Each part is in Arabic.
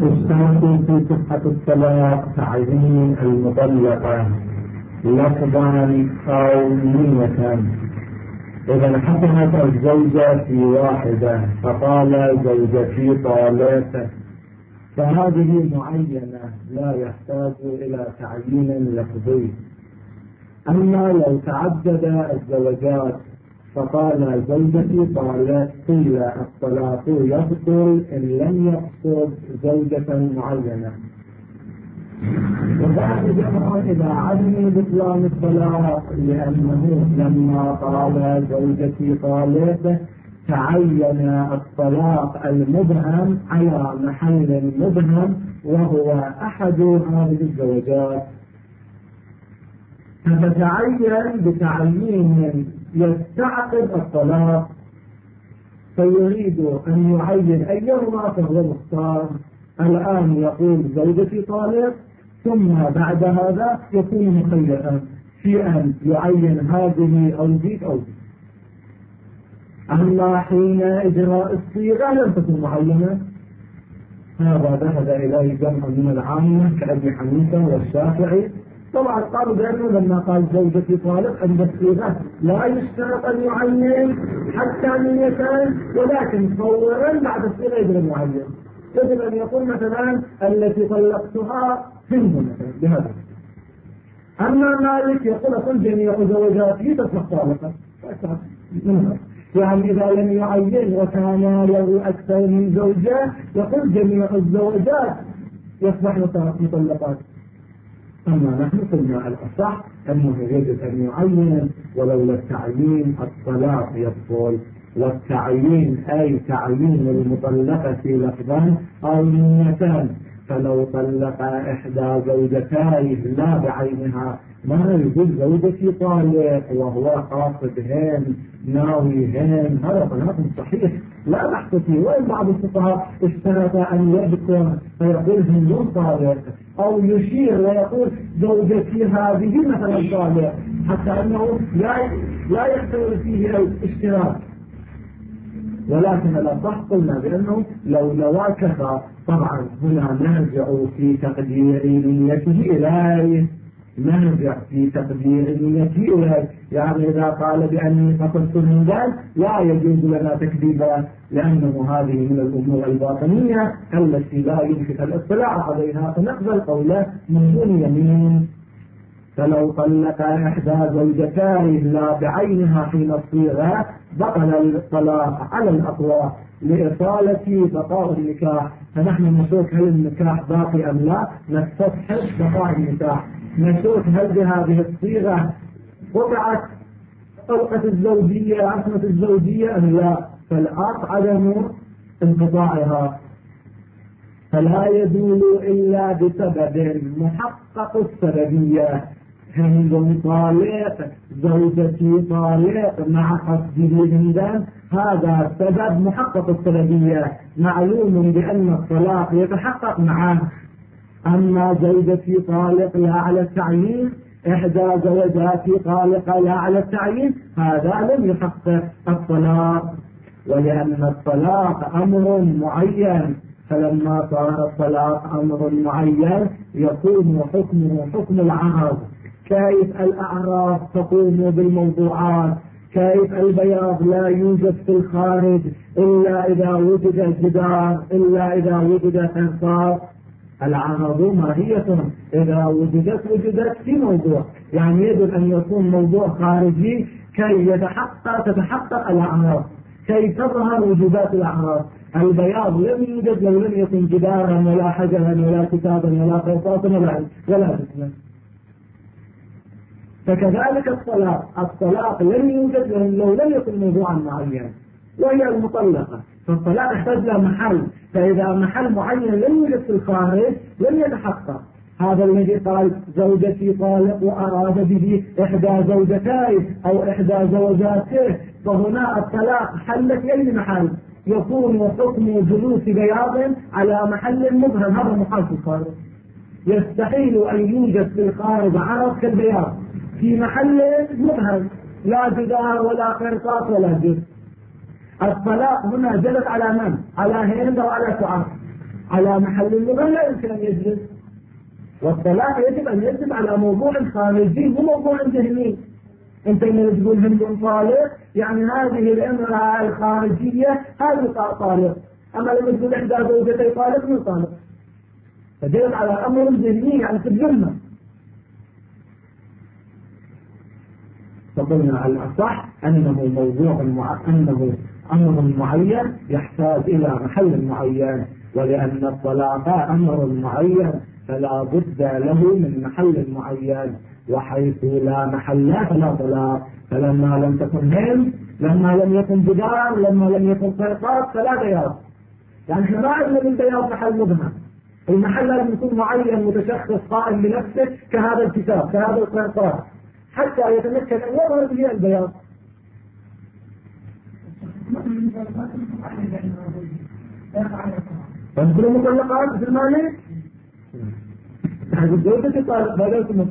اشترط في صحة الطلاق تعيين المطلقة لفظا أو نية. إذا حكمت الزوجة في واحدة فقال زوجتي طالق، فهذه معينة لا يحتاج إلى تعيين لفظي. أما لو تعدد الزوجات فقال زوجتي طالق، قيل الطلاق يبطل إن لم يقصد زوجة معينة. وذلك إذا علم بطلان الطلاق، لأنه لما قال زوجتي طالق تعين الطلاق المبهم على محل مبهم وهو أحد هذه الزوجات، فتتعين بتعيين يستعقب الطلاق، فيريد أن يعين أيهما فهو مختار. الآن يقول زوجتي طالق، ثم بعد هذا يكون مخيرا في أن يعين هذه أو ذيك أو ذيك. أما حين إجراء الصيغة لم تكن معينة. هذا ذهب إليه جمع من العامة كأبي حنيفة والشافعي. طبعا قالوا بأنه لما قال زوجتي طالق عند الصيغة لا يشترط أن يعين حتى نيتين، ولكن صورا بعد الصيغة يجب أن يعين. يجب أن يقول مثلا التي طلقتها هند مثلا بهذا. أما مالك يقول جميع زوجاتي تصبح طالقة، يعني إذا لم يعين وكان له أكثر من زوجة يقول جميع الزوجات يصبحن مطلقات. أما نحن قلنا الأصح أنه يجب أن يعين، ولولا التعيين الطلاق يبطل. والتعيين أي تعيين المطلقة لفظا أو نيتان، فلو طلق إحدى زوجتيه لا بعينها ما يقول زوجتي طالق وهو قاصدهن ناويهن، هذا طلاق صحيح لا بحث فيه. وإن بعض الفقهاء اشترط أن يذكر فيقول هند طالق، أو يشير ويقول زوجتي هذه مثلا طالق، حتى أنه لا يحتوي فيه الاشتراك. ولكن الأصح قلنا بأنه لو نواكف طبعا هنا نرجع في تقدير نيته إليه، نرجع في تقدير نيته إليه. يعني إذا قال بأني قصدت من ذلك لا يجوز لنا تكذيبا، لأنه هذه من الأمور الباطنية التي لا يمكن الاطلاع عليها، فنقبل قوله من دون يمين. فلو طلق إحدى زوجتيه لا بعينها حين الصيغة بطل الطلاق على الأقوى لإطالة بقاء النكاح. فنحن نشوف هل النكاح باقي أم لا، نستفحص بقاء النكاح، نشوف هل بهذه الصيغة قطعت طلقة الزوجية عصمة الزوجية أم لا، فالآت عدم انقطاعها. فلا يدول إلا بسبب محقق السببية. هند طالق زوجتي طالق مع قصده هندا، هذا سبب محقق السببية، معلوم بأن الطلاق يتحقق معه. أما زوجتي طالق لا على التعيين، إحدى زوجاتي طالق لا على التعيين، هذا لم يحقق الطلاق. ولأن الطلاق أمر معين، فلما صار الطلاق أمر معين يكون حكمه حكم العرض. كيف الأعراض تقوم بالموضوعات، كيف البياض لا يوجد في الخارج إلا إذا وجد الجدار، إلا إذا وجد قرصاص. العرض ماهية إذا وجدت في موضوع، يعني يجب أن يكون موضوع خارجي كي تتحقق الأعراض، كي تظهر وجودات الأعراض. البياض لم يوجد لو لم يكن جدارا ولا حجرا ولا كتابا ولا قرصاصا ولا جسما. فكذلك الطلاق لم يوجد لو لم يكن موضوعا معين، وهي المطلقة، فالطلاق يحتاج له محل، فإذا محل معين لم يوجد في الخارج لم يتحقق. هذا الذي قال زوجتي طالق وأراد به إحدى زوجتيه أو إحدى زوجاته، فهنا الطلاق حل في أي محل، يكون حكم جلوس بياض على محل مبهم، هذا محال في الخارج. يستحيل أن يوجد في الخارج عرض كالبياض في محل مبهم، لا جدار ولا قرطاس ولا جد. الطلاق هنا جلس على من؟ على هند وعلى سعاد. على محل اللغة لا يمكن أن يجلس. والطلاق يجب أن يجب على موضوع خارجي مو موضوع ذهني. أنت من تقول هند طالق يعني هذه الامرأة الخارجية هذه طالق، أما لما تقول إحدى زوجتي طالق مو طالق، فجلس على أمر ذهني يعني في الجنة. فقلنا على الأصح أنه أنه أمر معين يحتاج إلى محل معين، ولأن الطلاق أمر معين فلا بد له من محل معين، وحيث لا محل فلا طلاق. فلما لم تكن هم، لما لم يكن جدار، لما لم يكن قيقاط فلا بياض. يعني احنا ما عندنا بالبياض محل مبهم، المحل لازم يكون معين متشخص قائم بنفسه كهذا الكتاب كهذا القيقاط حتى يتمكن أن يظهر به البياض. فنقول مطلقات في المالك هذه الزوجة طالق بدلكم.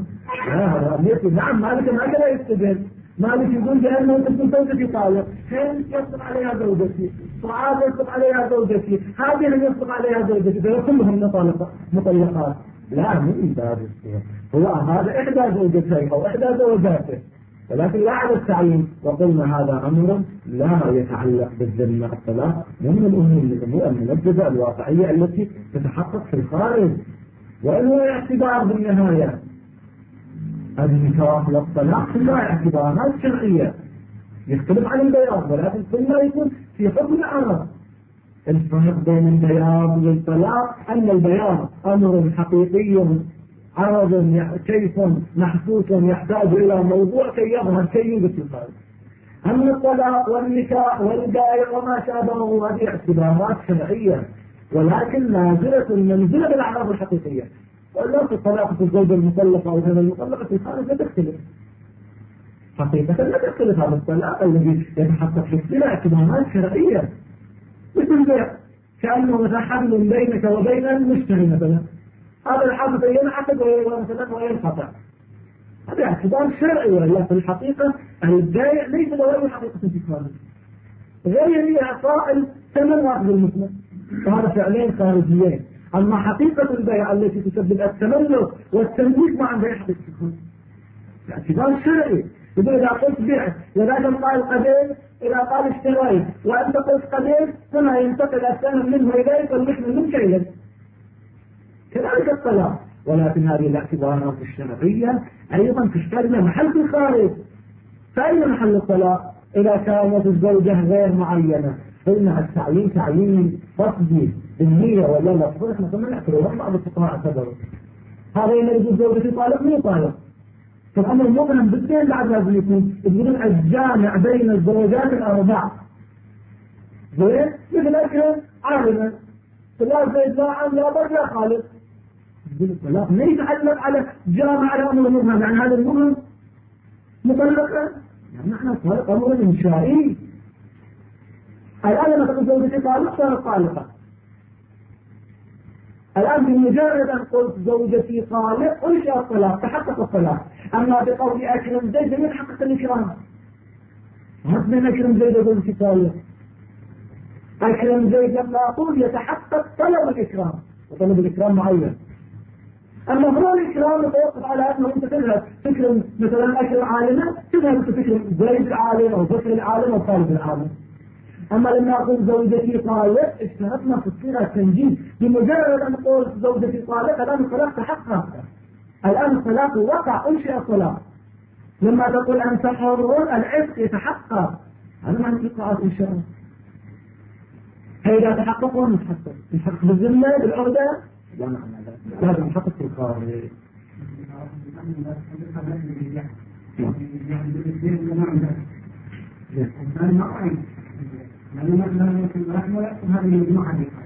نعم مالك ما كان يستدل. مالك يقول بأنه تكون زوجتي طالق، هند يصدق عليها زوجتي، سعاد يصدق عليها زوجتي، هذه اللي يصدق عليها زوجتي، كلهم مطلقات. لا مو من باب الصور، هو هذا إحدى زوجتين أو إحدى زوجاته، ولكن لا على التعيين. وقلنا هذا أمر لا يتعلق بالذمة. الطلاق من الأمور المنجزة الواقعية التي تتحقق في الخارج، وإنه اعتبار بالنهاية النكاح والطلاق كلها اعتبارات شرعية يختلف عن البياض، ولكن كلها يكون في حكم العرب. الفرق بين البياض والطلاق أن البياض أمر حقيقي عرض كيف محسوس يحتاج إلى موضوع كي يظهر كي يوجد في الخارج. أما الطلاق والنكاح والبائع وما شابهه هذه اعتبارات شرعية، ولكن نازلة منزلة بالأعراض الحقيقية. ولا في الطلاق في الزوجة المطلقة أو غير المطلقة في الخارج لا تختلف حقيقة، لا تختلف. هذا الطلاق الذي يتحقق في كلا اعتبارات شرعية مثل البيع، كأنه مثلا حبل بينك وبين المشتري مثلا، هذا الحبل ينعقد وينقطع، هذا اعتبار شرعي. ولا في الحقيقة البيع ليس له أي حقيقة في الخارج غير إعطاء الثمن وأخذ المثمن، وهذا فعلين خارجيين. أما حقيقة البيع التي تسبب التملك والتمليك ما عندها حقيقة في الخارج، اعتبار شرعي. يقول إذا قلت بيع لذلك قال قبيل إذا قال اشتريت وأنت قلت قبيل ثم ينتقل الثمن منه إليك والمثمن من شيء، كذلك الطلاق. ولكن هذه الاعتبارات الشرعية أيضا تحتاج إلى محل في الخارج. فأين محل الطلاق إذا كانت الزوجة غير معينة؟ قلنا التعيين تعيين قصدي بالنية ولا لا تصرف مثلا نعتبره بعض الفقهاء اعتبروا هذا يميز الزوجة طالق مو طالق. فالأمر مبهم بالدين بعد لازم يكون يقولون الجامع بين الزوجات الأربع زين مثل أكرم عالما لا زيد لا عم لا بر لا خالد. الطلاق ما يتعلق على جامع على أمر مبهم، يعني هذا المبهم مطلقا يعني نحن طالق أمر إنشائي. الآن لما تقول زوجتي طالق صارت طالقة. الآن بمجرد أن قلت زوجتي طالق أنشأ الطلاق تحقق الطلاق. أما بقول أكرم زيد لم يتحقق الإكرام. هذا أكرم زيد زوجتي طالق، أكرم زيد لما أقول يتحقق طلب الإكرام، وطلب الإكرام معين. أما هو الإكرام يتوقف على أنه أنت تذهب تكرم مثلا أكرم عالمة، تذهب أنت تكرم زيد العالم أو بكر العالم أو طالب العالم. أما لما أقول زوجتي طالق اشترطنا في الصيغة التنجيز. بمجرد أن أقول زوجتي طالق الآن الطلاق تحقق، الآن الطلاق وقع أنشئ الطلاق. لما تقول أنت حر العتق يتحقق، هذا معنى الإقراءات إن شاء الله. فإذا تحقق ولا يتحقق؟ يتحقق بالذمة بالعقدة؟ لا معنى ذلك، لازم يتحقق في الخارج. لأن مثلا يمكن الرحمة هذه المجموعة دي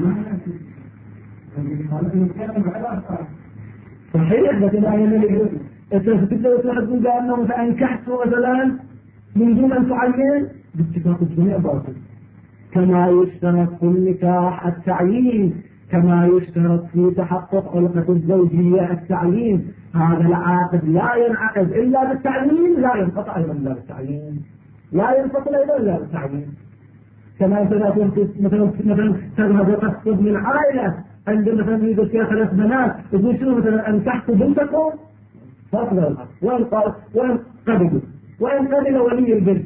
صحيح، لكن أنا يقول تقدر تقول بأنه مثلا أنكحته مثلا من دون أن تعين باتفاق الجميع باطل. كما يشترط في النكاح التعيين، كما يشترط في تحقق علقة الزوجية التعيين. هذا العاقد لا ينعقد إلا بالتعيين، لا ينقطع أيضا إلا بالتعيين، لا ينفصل أيضا إلا بالتعيين. كما مثلا تذهب وتخطب من عائلة عند مثلا يوجد فيها 3 بنات، تقول شنو مثلا أن تحكوا بنتكم فاصل وين قبل ولي البنت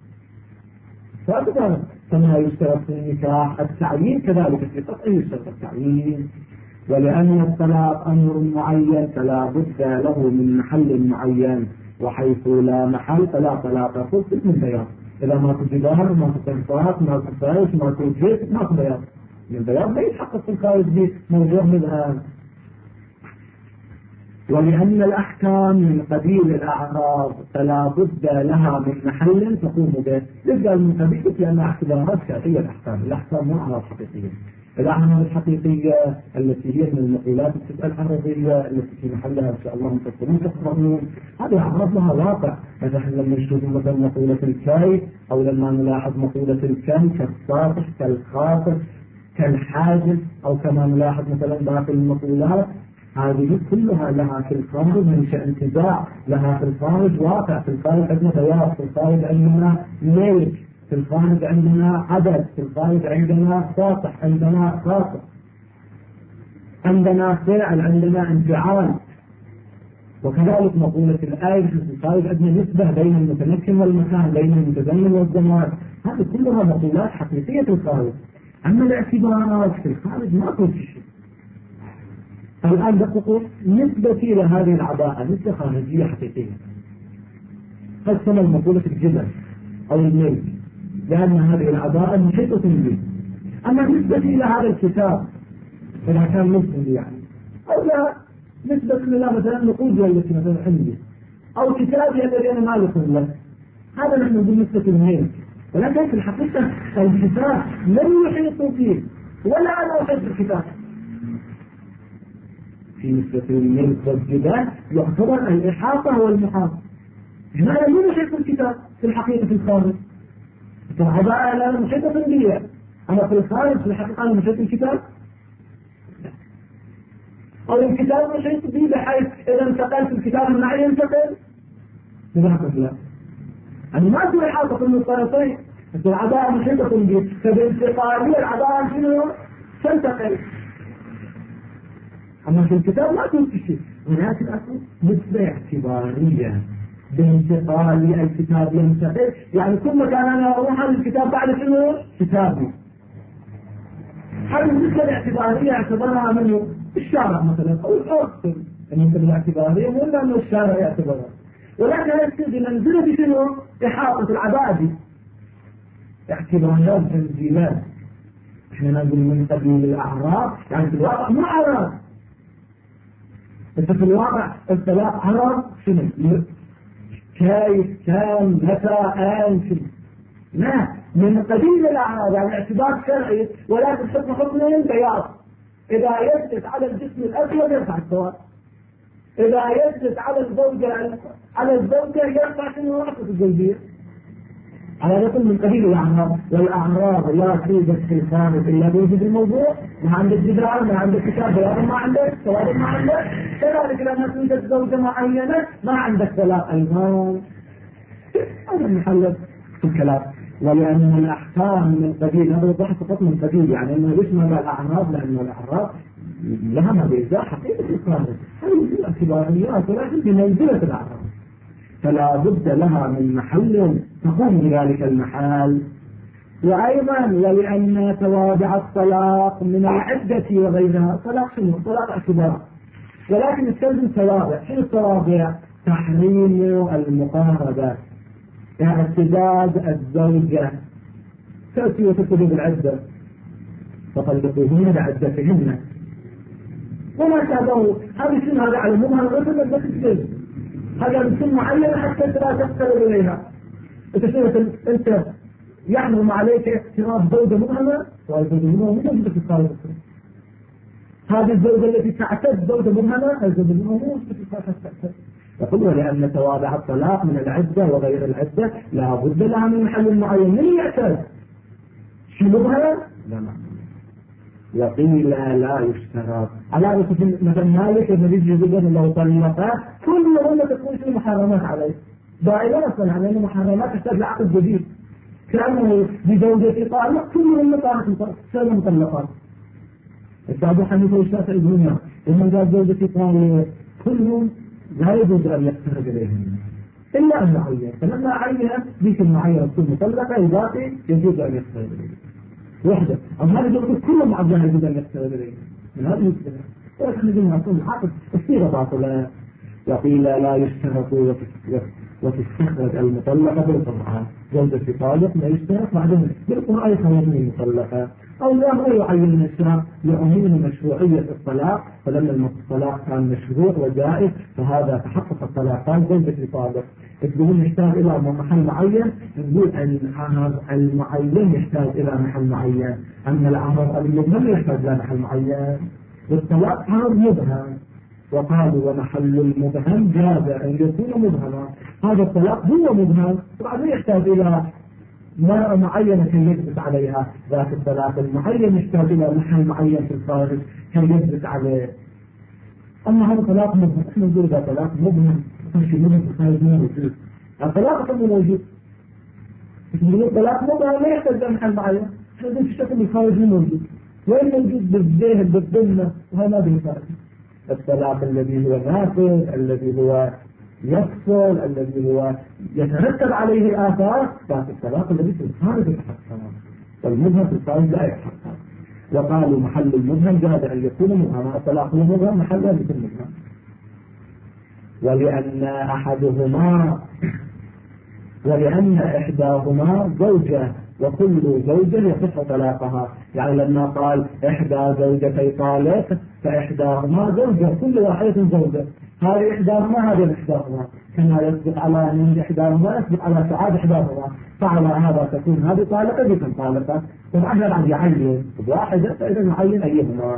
فاصل. كما يشترط في النكاح التعيين كذلك في قطع يشترط التعيين. ولأن الطلاق أمر معين فلا بد له من محل معين، وحيث لا محل فلا طلاق خص من بيان. إذا ما في جدار ما في تنفاق ما في فايش ما في جيت ما في بيان، من بيان ما يتحقق في الخارج به موضوع من الآن. ولأن الأحكام من قبيل الأعراض فلا بد لها من محل تقوم به. يبدأ من قبيل لأنها اعتبارات شرعية. الأحكام مو أعراض حقيقية. الأعراض الحقيقية التي هي من المقولات العرضية التي في محلها إن شاء الله تفكرون هذه أعراض لها واقع. مثلا لما نشوف مثلا مقولة الكي، أو لما نلاحظ مقولة الكم كالساطح كالخاطف كالحاجز، أو كما نلاحظ مثلا باقي المقولات هذه كلها لها في الخارج منشأ انتزاع، لها في الخارج واقع. في الخارج عندنا بياض، في الخارج عندنا ميل، في الخارج عندنا عدد، في الخارج عندنا ساطح، عندنا خاطف، عندنا فعل، عندنا انفعال. وكذلك مقولة الآية في الخارج عندنا نسبة بين المتمكن والمكان، بين المتزمن والزمان. هذه كلها مقولات حقيقية في الخارج. أما الاعتبارات في الخارج ما أقول شيء. الآن دققوا نسبتي لهذه العباءة نسبة خارجية حقيقية. قسم المقولة الجبل أو الميل لأن هذه العباءة محيطة بي. أما نسبتي لهذا الكتاب إذا كان مسلم يعني، أو لا نسبة إلى مثلا نقود التي مثلا عندي، أو كتابي الذي أنا مالك له، هذا نحن بالنسبة للميل. ولكن في الحقيقة الكتاب لم يحيط فيه ولا أنا أحيط بالكتاب. في نسبة الملك والجبال يعتبر الإحاطة والمحاطة. هنا لا يحيط الكتاب في الحقيقة في الخارج. العباءة لا محيطة بالبيئة، أما في الخارج في الحقيقة أنا محيط الكتاب. أو الكتاب محيط به بحيث إذا انتقلت الكتاب معي ينتقل بذلك لا. أنا ما أقول إحاطة من الطرفين، العباءة محيطة به، فبانتقالية العباءة شنو؟ تنتقل. أما في الكتاب ما تقول شيء، ولكن أقول نسبة اعتبارية بانتقال الكتاب ينتقل. يعني كل ما كان أنا أروح على الكتاب بعد شنو؟ كتابي. هذه النسبة الاعتبارية اعتبرها منه الشارع مثلا أو الأرض. النسبة الاعتبارية مو أنه الشارع يعتبرها، ولكن هذه بمنزلة شنو؟ إحاطة العبادي. اعتبارات تنزيلات. احنا نقول من قبيل الأعراض، يعني في الواقع مو أعراض. انت في الواقع الطلاق عرض شنو؟ كيف كان متى أين لا من قبيل الأعراض، يعني اعتبار شرعي، ولكن حكم البياض. إذا يجلس على الجسم الأسود يرفع السواد، إذا يجلس على الزوجة يرفع شنو؟ رأسه الجلدية. على ذلك من قبيل الأعراض. والأعراض لا توجد في الخارج إلا بوجود الموضوع. ما عندك جدار، ما عندك كتاب بياض، ما عندك سواد، ما عندك. كذلك لما توجد زوجة معينة ما عندك طلاق أيضا. هذا المحل في الكلام. ولأن الأحكام من قبيل، هذا الضحك فقط من قبيل، يعني أنه يشمل الأعراض، لأن الأعراض لها مبيزات حقيقة في الخارج. هذه الاعتباريات ولكن بمنزلة الأعراض، فلا بد لها من محل تقوم بذلك المحل. وأيضا ولأن توابع الطلاق من العدة وغيرها. طلاق شنو؟ طلاق اعتبار، ولكن يستلزم توابع. شنو التوابع؟ تحريم المقاربة، اعتداد الزوجة، تأتي وتكتب بالعدة فطلقوهن بعدتهن وما شابهه. هذه شنو؟ هذا على مظهر الرسل لا تكتب، هذا بسن معينة حتى لا تقترب إليها. أنت يحرم عليك اقتراب زوجة مبهمة، والزوجة مبهمة موجودة في الخارج. هذه الزوجة التي تعتد زوجة مبهمة، الزوجة مبهمة موجودة في الخارج تعتد. يقول ولأن توابع الطلاق من العدة وغير العدة لا بد لها من محل معين. من يعتد؟ شو مبهمة؟ لا. وقيل لا يشترط. على مثلا مالك ابن يجي يقول لو طلقات كل تكون في محرمات عليه دائما اصلا، على انه محرمات تحتاج لعقد جديد. كانوا بزوجة طالق كلهم مطلقات سلم مطلقات. أبو حنيفة والشافعي يقولون ومن قال زوجة طالق كلهم لا يجوز أن يقترب إليهم إلا أن يعين، فلما عين ذيك المعينة تكون مطلقة الباقي يجوز أن يقترب إليهم وحده. أما هذا يقول كلهم عبدها يجوز أن يقترب إليهم من هذا يجوز. ولكن نجمع كل حاقب الصيغة باطلة. وقيل لا يشترط وتستخرج المطلقة بالقرآن. زوجة طالق لا يشترط بعدين بالقرآن خيرني المطلقة أو لا يعين الإسلام لعموم مشروعية الطلاق، فلما الطلاق كان مشروع وجائز فهذا تحقق الطلاقان زوجة طالق. تقولون يحتاج إلى محل معين، نقول أن المعين يحتاج إلى محل معين، أما العرض المبهم يحتاج إلى محل معين. والطلاق عرض مبهم، وقالوا ومحل المبهم جاز أن يكون مبهما. هذا الطلاق هو مبهم وبعدين يحتاج إلى ما معينة كي يثبت عليها. ذات الطلاق المعين يحتاج إلى محل معين في الخارج كي يثبت عليه. أما هذا طلاق مبهم، احنا نقول إذا طلاق مبهم مش مبهم في الخارج مو موجود. الطلاق مو موجود. نقول الطلاق مبهم لا يحتاج إلى محل معين، احنا نقول في الشكل الخارج مو موجود. وين موجود؟ بالذهن بالضمة، وهذا ما بالخارج. الطلاق الذي هو نافذ، الذي هو يفصل، الذي هو يترتب عليه الآثار، ذات الطلاق الذي في الخارج يتحقق، والمبهم في الخارج لا يتحقق. وقالوا محل المبهم جاز أن يكون مبهما. الطلاق هو مبهم محله يكون مبهم. ولأن إحداهما زوجة وكل زوجة يصح طلاقها. يعني لما قال إحدى زوجتي طالق فإحداهما زوجة، كل واحدة زوجة. هذه إحداهما هذه إحداهما، كما يسبق على من إحداهما يسبق على سعاد إحداهما، فعلى هذا تكون هذه طالقة ذيك طالقة. طبعا احنا بعد يعين واحدة فإذا نعين أيهما.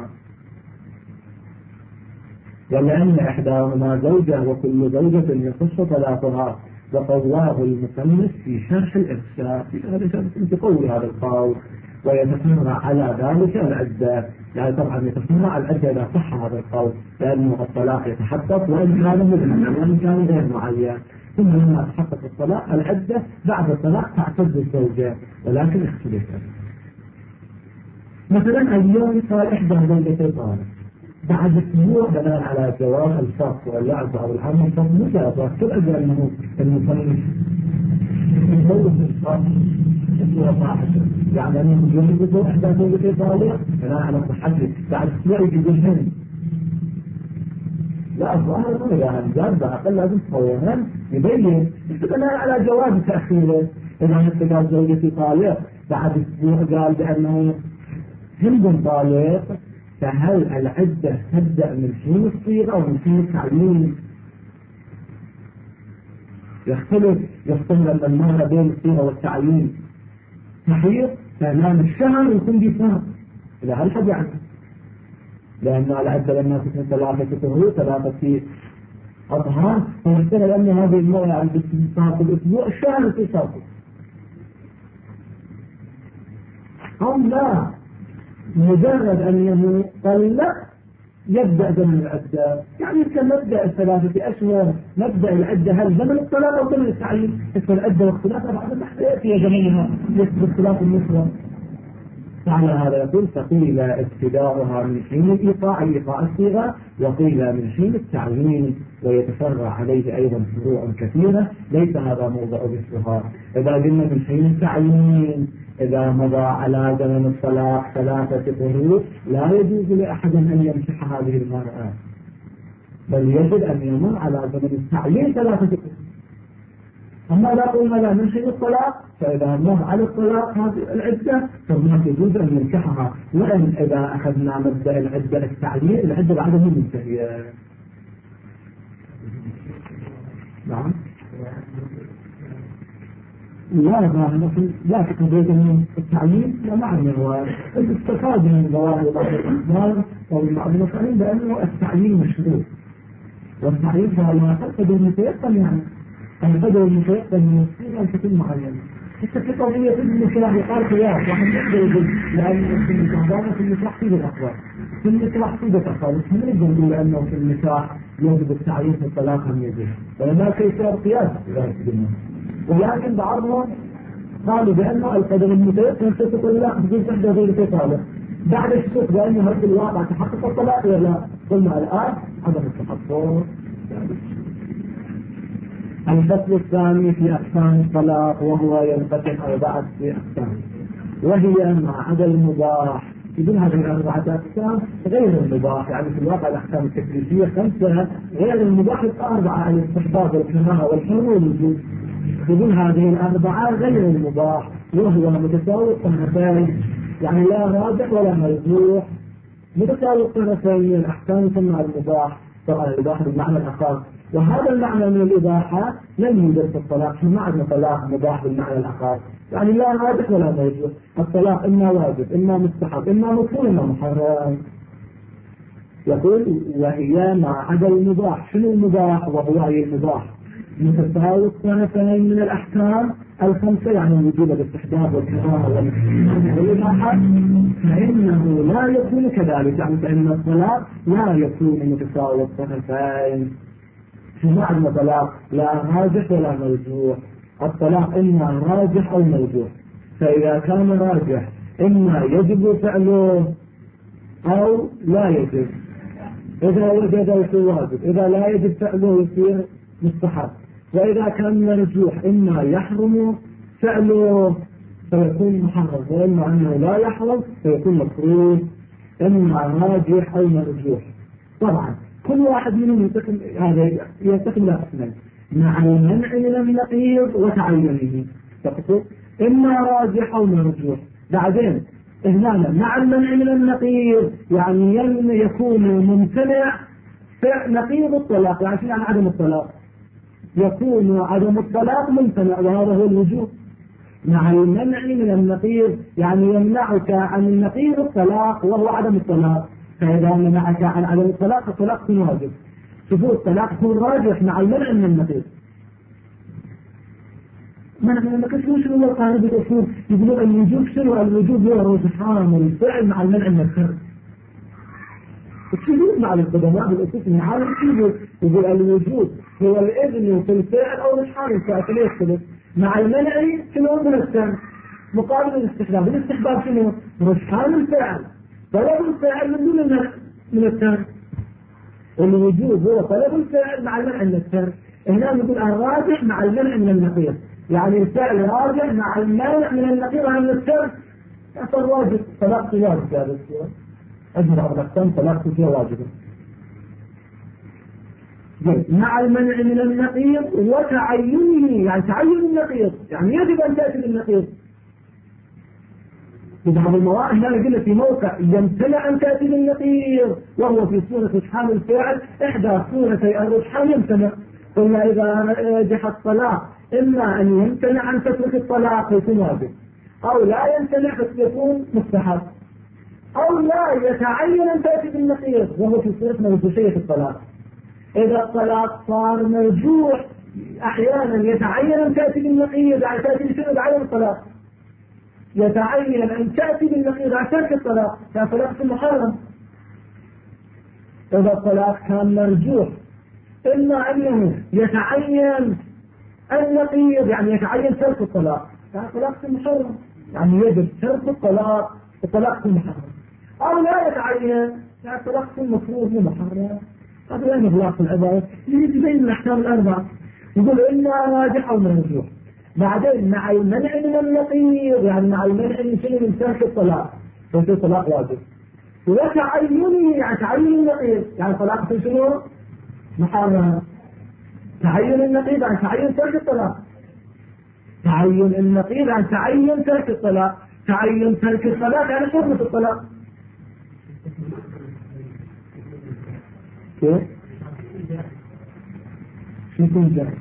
ولأن إحداهما زوجة وكل زوجة يصح طلاقها. وقواه المصنف في شرح الإرشاد يقوي هذا القول ويتفرع على ذلك العدة. يعني طبعا يتفرع العدة إذا صح هذا القول، لأنه الطلاق يتحقق وإن كان مبهما وإن كان غير معين. ثم لما تحقق الطلاق العدة بعد الطلاق تعتد الزوجة، ولكن اختلفت. مثلا اليوم صار إحدى زوجتي طالق، بعد اسبوع بناء على جواز الفرق واللعب او العمل الفرق مجازات كل اجل انه المصنف يزود الفرق اسبوع واحد. يعني انه يجوز احدى زوجتي طالق بناء على التحدي بعد اسبوع يجوز الهند. لا الظاهر انه اذا انجاز اقل لازم تصورها يبين بناء على جواز تاخيره. اذا انت قال زوجتي طالق بعد اسبوع قال بانه هند طالق، فهل العدة تبدأ من حين الصيغة أو من حين التعيين؟ يختلف لما المرة بين الصيغة والتعيين صحيح فنام الشهر يكون بفرق إلى هالحد يعني، لأن العدة لما تكون 3 شهور 3 أطهار فيحتمل أن هذه المرة يعني بتنصاف الأسبوع الشهر في صافي أو لا مجرد أن يطلق يبدأ زمن العدة. يعني كمبدأ 3 أشهر نبدأ العدة هل زمن الطلاق أو زمن التعيين؟ اسم العدة واختلافها بعد تحت يأتي زمنها باختلاف النسوة. فعلى هذا يقول فقيل ابتداؤها من حين الإيقاع إيقاع الصيغة، وقيل من حين التعيين، ويتفرع عليه أيضا فروع كثيرة ليس هذا موضع ذكرها. إذا قلنا من حين التعيين إذا مضى على زمن الطلاق 3 شهور لا يجوز لأحد أن يمسح هذه المرأة، بل يجب أن يمر على زمن التعيين 3 شهور. أما لا قلنا لا من حين الطلاق فإذا مر على الطلاق هذه العدة فما يجوز أن يمسحها. وإن إذا أخذنا مبدأ العدة التعيين العدة بعدها منتهية. نعم لا تقضيت من التعيين لا معنى هو الاستفاد من ظواهر بعض الأخبار وبعض المسائل لأنه التعيين مشروع، والتعيين فلا قدر المتيقن يعني القدر المتيقن من الصيغة أن تكون معينة. حتى في قضية النكاح يقال قياس واحد يقدر لأن في النكاح في النكاح في الأخبار في النكاح في الأخبار بس من يقدر يقول أنه في النكاح يجب التعيين في الطلاق هم يجب ولما كيف قياس ولكن بعضهم قالوا بأنه القدر المتيقن في الطلاق بدون إحدى غير تطالق. بعد الشك بأنه في الواقع تحقق الطلاق ولا قلنا الآن عدم التحقق. الفصل الثاني في أقسام الطلاق وهو ينقسم 4 أقسام، وهي ما عدا المباح. يقول هذه الأربعة أقسام غير المباح، يعني في الواقع الأحكام التكليفية 5 غير المباح 4 الاستحباب والكراهة والحرمة والوجوب. يقول هذه ال4 غير المباح وهو متساوي الطرفين، يعني لا راجح ولا مرجوح. متساوي الطرفين الأحكام ثم المباح، طبعا الإباحة بالمعنى الأخر، وهذا المعنى من الإباحة لم يوجد في الطلاق. ما عندنا طلاق مباح بالمعنى الأخر، يعني لا راجح ولا مرجوح. الطلاق إما واجب إما مستحب إما مكروه إما محرم. يقول وهي ما عدا المباح. شنو المباح؟ وهو أي المباح متساوي الطرفين من الأحكام 5، يعني الوجوب الاستحباب والكراهة والإباحة، فإنه لا يكون كذلك، يعني فإن الطلاق لا يكون متساوي الطرفين. ما عندنا طلاق لا راجح ولا مرجوح. الطلاق إما راجح أو مرجوح، فإذا كان راجح إما يجب فعله أو لا يجب. إذا وجد يصير واجب، إذا لا يجب فعله يصير مستحب. وإذا كان مرجوح إما يحرم فعله فيكون محرم، وإما أنه لا يحرم فيكون مكروه. إما راجح أو مرجوح. طبعا كل واحد منهم ينتقل إلى قسمين، مع المنع من النقيض وتعينه. تقصد إما راجح أو مرجوح. بعدين هنا مع المنع من النقيض يعني يكون ممتنع نقيض الطلاق، يعني عن عدم الطلاق يكون عدم الطلاق ممتنع، وهذا هو الوجوب. مع المنع من النقيض يعني يمنعك عن النقيض الطلاق وهو عدم الطلاق، فإذا منعك عن عدم الطلاق الطلاق يكون واجب. شوفوا الطلاق يكون راجح مع المنع من النقيض. منع من النقيض شنو هو القاعدة الأصول؟ يقولون الوجوب شنو؟ الوجوب هو رجحان الفعل مع المنع من الخير. الشذوذ مع القدماء بالأساس من عالم الشذوذ. يقول الوجود هو الإذن في الفعل أو رجحان الفعل فليختلف. مع المنع شنو من السن مقابل الاستحباب. الاستحباب شنو؟ رجحان الفعل، طلب الفعل من دون المنع من السن. الوجود هو طلب الفعل مع المنع من السن. هنا نقول الراجح مع المنع من النقيض، يعني الفعل راجح مع المنع من النقيض عن السن. يصير واجب. طلاق واجب هذا الصورة أجل بعض الأحكام طلاق فيها واجبة. مع المنع من النقيض وتعينه، يعني تعين النقيض، يعني يجب أن تأتي بالنقيض. في بعض المواقع هنا قلنا في موقع يمتنع أن تأتي بالنقيض وهو في صورة رجحان الفعل، إحدى صورتي الرجحان يمتنع. قلنا إذا رجح الطلاق إما أن يمتنع عن تترك الطلاق فيكون واجب، أو لا يمتنع فيكون مستحب، أو لا يتعين أن تأتي بالنقيض وهو في صورة مرجوحية الطلاق. إذا الطلاق صار مرجوح أحيانا يتعين أن تأتي بالنقيض، يعني تأتي بسبب عدم الطلاق. يتعين أن تأتي بالنقيض عن ترك الطلاق، كطلاق المحرم. إذا الطلاق كان مرجوح إما أنه يتعين النقيض، يعني يتعين ترك الطلاق، كطلاق المحرم، يعني يجب ترك الطلاق الطلاق المحرم، أو لا يتعين يعني الطلاق المفروض محرم. هذا يعني إغلاق العبارة يبين الأحكام ال4. يقول إما راجح أو مرجوح. بعدين مع المنع من النقيض، يعني مع المنع من شيء من ترك الطلاق فيصير طلاق واجب. وتعينه يعني تعين النقيض، يعني طلاق في شنو؟ محرم. تعين النقيض عن تعين ترك الطلاق. تعين النقيض عن تعين ترك الطلاق. تعين ترك الطلاق يعني حرمة الطلاق. كيف؟ شو يكون جاهز؟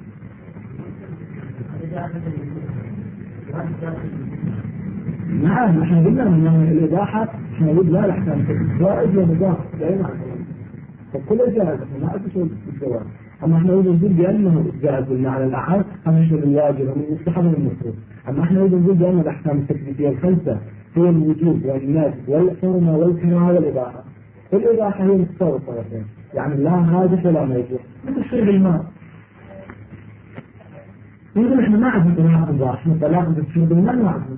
نعم نحن قلنا من الإباحة احنا لا الأحكام جائز ومضاف دائما، فكل جائز ما أدري الجواز. أما احنا نقول بأنه جائز بالمعنى الأعم، أما نشوف الواجب ومن المستحب ومن المكروه. أما احنا نقول بأن الأحكام التكليفية ال5 هي الوجوب والنجس والحرمة والكراهة والإباحة. الإباحة هي مستوى الطرفين، يعني لا راجح ولا مرجوح، مثل شرب الماء. يقول إحنا ما عندنا طلاق مباح، إحنا طلاق بالشرب المال ما عندنا.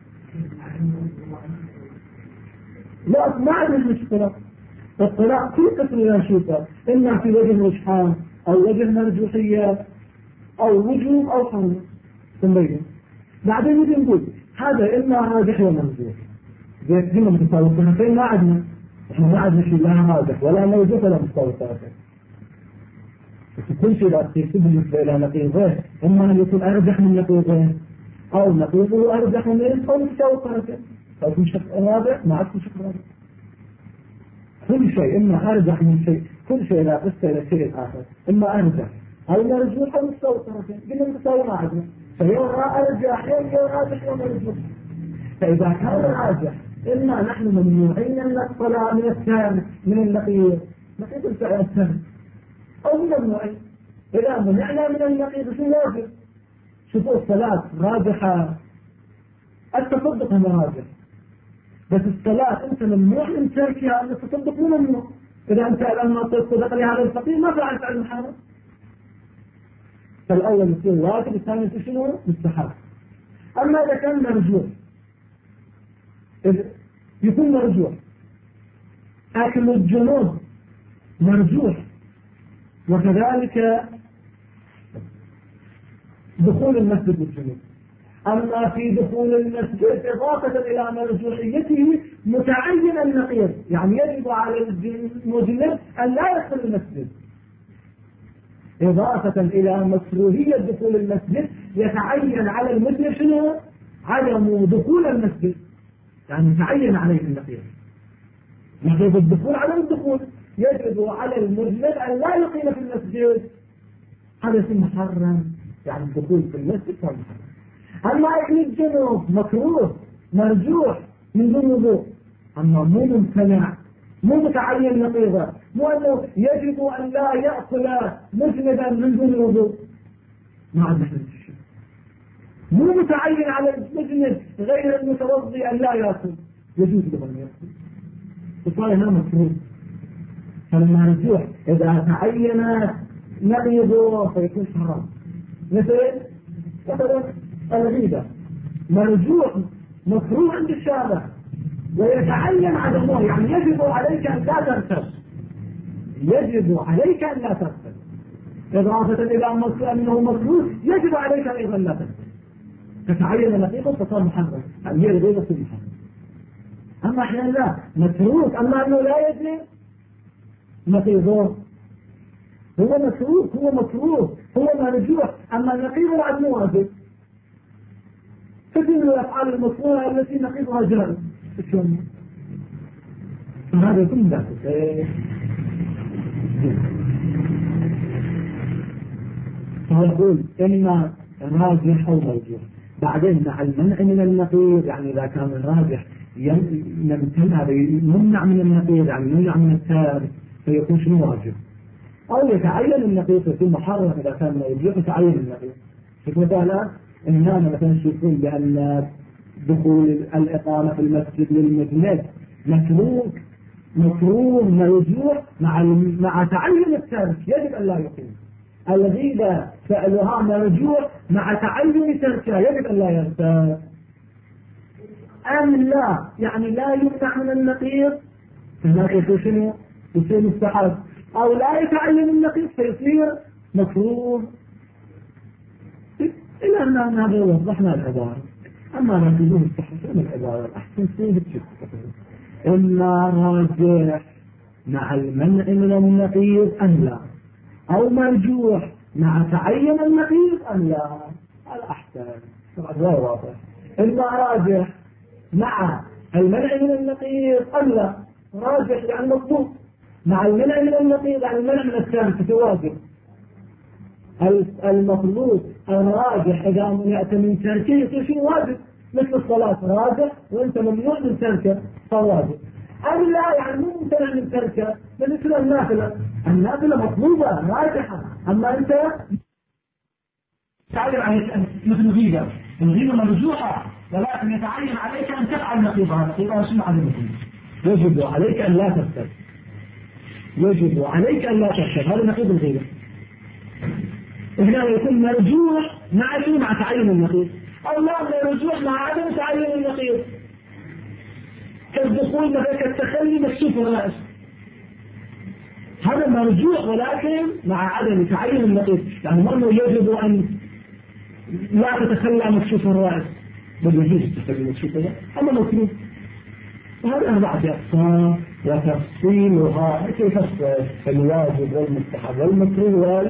لا ما عندنا مشكلة. الطلاق كل قسم لا شوفه، إما في وجه الإشحام أو وجه مرجوحية أو وجوب أو حرمة تنبيه. بعدين يجي نقول هذا إما راجح ومرجوح، زي هنا متساوي الطرفين ما عندنا، إحنا ما عندنا شيء لا راجح ولا مرجوح ولا متساوي الطرفين. بس كل شيء لا تصير بالنسبة إلى نقيضه، إما أن يكون أرجح من نقيضه أو نقيضه أرجح من أو متساوي الطرفين. فكل شيء رابع ما عندكم شيء رابع. كل شيء إما أرجح من شيء، كل شيء لا قصة إلى شيء آخر، إما أرجح أو مرجوح أو متساوي الطرفين. قلنا متساوي ما عندنا، فيرى أرجح يرى راجح ومرجوح. فإذا كان راجح إما نحن ممنوعين من الصلاة من الثاني من النقيض نقيض الفعل الثاني أو ممنوعين. إذا منعنا من النقيض شو واجب؟ شوفوا الصلاة راجحة، التصدق هو راجح، بس الصلاة أنت ممنوع من تركها، أن التصدق مو ممنوع. إذا أنت الآن ما تصدق لهذا الفقير ما فعلت على المحرم. فالأول يصير واجب، الثاني يصير شنو؟ مستحب. أما إذا كان مرجوح يكون مرجوح، أكل الجنوب مرجوح، وكذلك دخول المسجد بالجنوب. أما في دخول المسجد إضافة إلى مرجوحيته متعين النقيض، يعني يجب على المذنب أن لا يدخل المسجد. إضافة إلى مكروهية دخول المسجد يتعين على المذنب شنو؟ عدم دخول المسجد، يعني يتعين عليه النقيض. نقيض الدخول على الدخول، يجب على المذنب أن لا يقيم في المسجد، هذا اسمه محرم، يعني الدخول في المسجد هو محرم. أما أكل الجنوب مكروه مرجوح من دون وضوء، أما مو ممتنع مو متعين نقيضة، مو أنه يجب أن لا يأكل مذنبا من دون وضوء، ما عندنا شيء. مو متعين على المذنب غير المتوضي أن لا يأكل، يجوز له أن يأكل، فصار هنا مكروه. فالمرجوح إذا تعين نقيضه فيكون حرام. مثلا الغيبة مرجوح مكروه عند الشارع ويتعين عدمه، يعني يجب عليك أن لا تغتر، يجب عليك أن لا تغتر. إضافة إلى أنه مكروه يجب عليك أيضا لا تغتر، تتعين نقيضه فصار محرم، هي الغيبة في محرم. أما أحيانا لا مكروه، أما أنه لا يجب نقيضه هو مكروه، هو مكروه هو مرجوح، أما النقيض بعد مو واجب. كثير من الأفعال المصنوعة التي نقيضها جائز فهذا يكون ذلك. فيقول إما راجح أو مرجوح. بعدين مع المنع من النقيض، يعني إذا كان الراجح يمنع من النقيض، يعني يمنع من التارك، فيكون شنو واجب، أو يتعين النقيض فيكون محرم. إذا كان مرجوح يتعين النقيض. مثلا إننا مثلا يقول بأن دخول الإقامة في المسجد للمذنب مكروه مرجوح مع تعين الترك، يجب أن لا يقيم. الغيبة فعلها مرجوح مع تعين تركها، يجب أن لا يرتاب. أم لا، يعني لا يمنع من النقيض فهناك يصير شنو؟ يصير مستحب، أو لا يتعين النقيض فيصير مكروه. إلا أن هذا وضحنا العبارة. أما نقيضه التحسين العبارة الأحسن فيه إما راجح مع المنع من النقيض أم لا، أو مرجوح مع تعين النقيض أم لا، الأحسن غير واضح. إما راجح مع المنع من النقيض أم لا، راجح يعني مطلوب، مع المنع من النقيض يعني المنع من الثالث تواجب. المطلوب الراجح إذا منعت من تركه يصير شيء واجب، مثل الصلاة راجح وأنت ممنوع من تركه فواجب. أم لا يعني مو ممتنع من تركه، مثل النافلة مطلوبة راجحة، أما أنت تعلم عن مثل الغيبة مرجوحة، ولكن يتعين عليك أن تفعل نقيضها شنو على المثل؟ يجب عليك أن لا تفعل، يجب عليك أن لا تفعل، هذا نقيض الغيبة. هنا يكون مرجوح مع تعين النقيض، أو لا مرجوح مع عدم تعين النقيض، كالدخول مثلا كالتخلي مكشوف الرأس، هذا مرجوح ولكن مع عدم تعين النقيض، يعني مرة يجب أن لا تتخلى مكشوف الرأس، بل يجوز التخلي مكشوف الرأس، أما مكروه. وهذه أربعة أقسام وتفصيلها كيف الواجب والمستحب والمكروه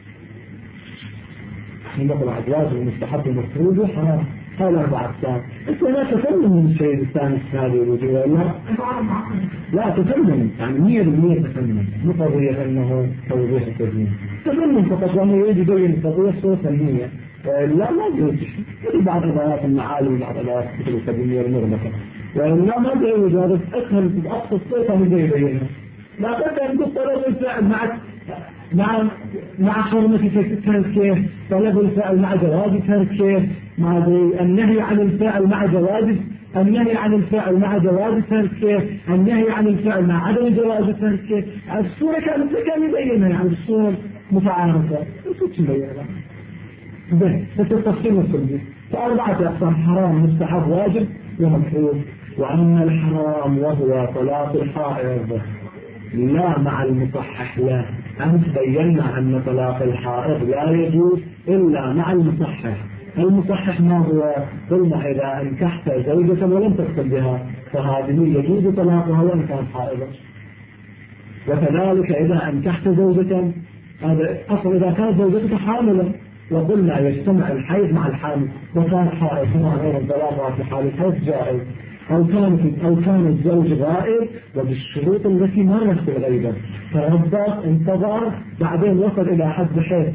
نطلع الواجب والمستحب والمكروه وحرام. هذا أربعة أقسام. أنت لا تفنن من الشيء الثاني هذه الوجوه لا تفنن، يعني 100% تفنن، مو قضية أنه توضيح التفنين، تفنن فقط وأنه يريد يبين القضية صورة فنية. لا يجوز في بعض الآيات المعالي وبعض الآيات مثل التبنية المغلقة، وإلا ما يجوز هذا أسهل في أقصى الصيغة من يبينها. لا بد أن طلب الفعل مع حرمة تركه، طلب الفعل مع جواز تركه، مع النهي عن الفعل مع جواز، النهي عن الفعل مع جواز تركه، النهي عن الفعل مع عدم جواز تركه. الصورة كان يبينها، يعني الصورة متعارفة وش يبينها. بس التفصيل والتوضيح. فأربعة أقسام: حرام، مستحب، واجب، ومكروه. وأما الحرام وهو طلاق الحائض لا مع المصحح، لا أنت بينا أن طلاق الحائض لا يجوز إلا مع المصحح. المصحح ما هو؟ قلنا إذا أنكحت زوجة ولم تدخل بها فهذه يجوز طلاقها وإن كانت حائضة. وكذلك إذا أنكحت زوجة، هذا أصل إذا كانت زوجتك حاملا، وقلنا يجتمع الحيض مع الحامل، وكان حائض هنا غير الطلاق في حال الحيض جائز، أو كان الزوج غائب وبالشروط التي مرت في الغيبة، فربط انتظر بعدين وصل إلى حد حيض،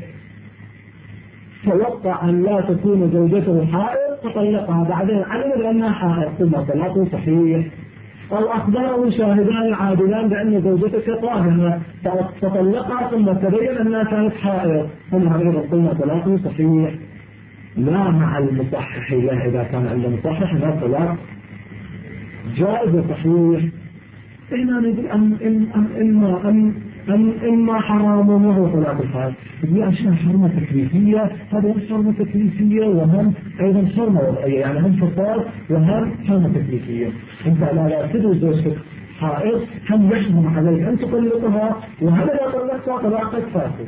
توقع أن لا تكون زوجته حائض فطلقها، بعدين علم بأنها حائض ثم طلاقه صحيح. أو أخبره شاهدان عادلان بأن زوجتك طاهرة فطلقها ثم تبين أنها كانت حائض ثم أيضا قلنا طلاقه صحيح. لا مع المصحح، لا إذا كان عند مصحح لا طلاق جائز صحيح. هنا نقول إما حرام وهو طلاق الحائض. دي أشياء حرمة تكليفية، هذا حرمة تكليفية وهم أيضا حرمة وضعية، يعني هم فصال وهم حرمة تكليفية. أنت لا تدري زوجتك حائض هم يحرم عليك أن تطلقها، وهذا لا طلقتها طلاقك فاسد.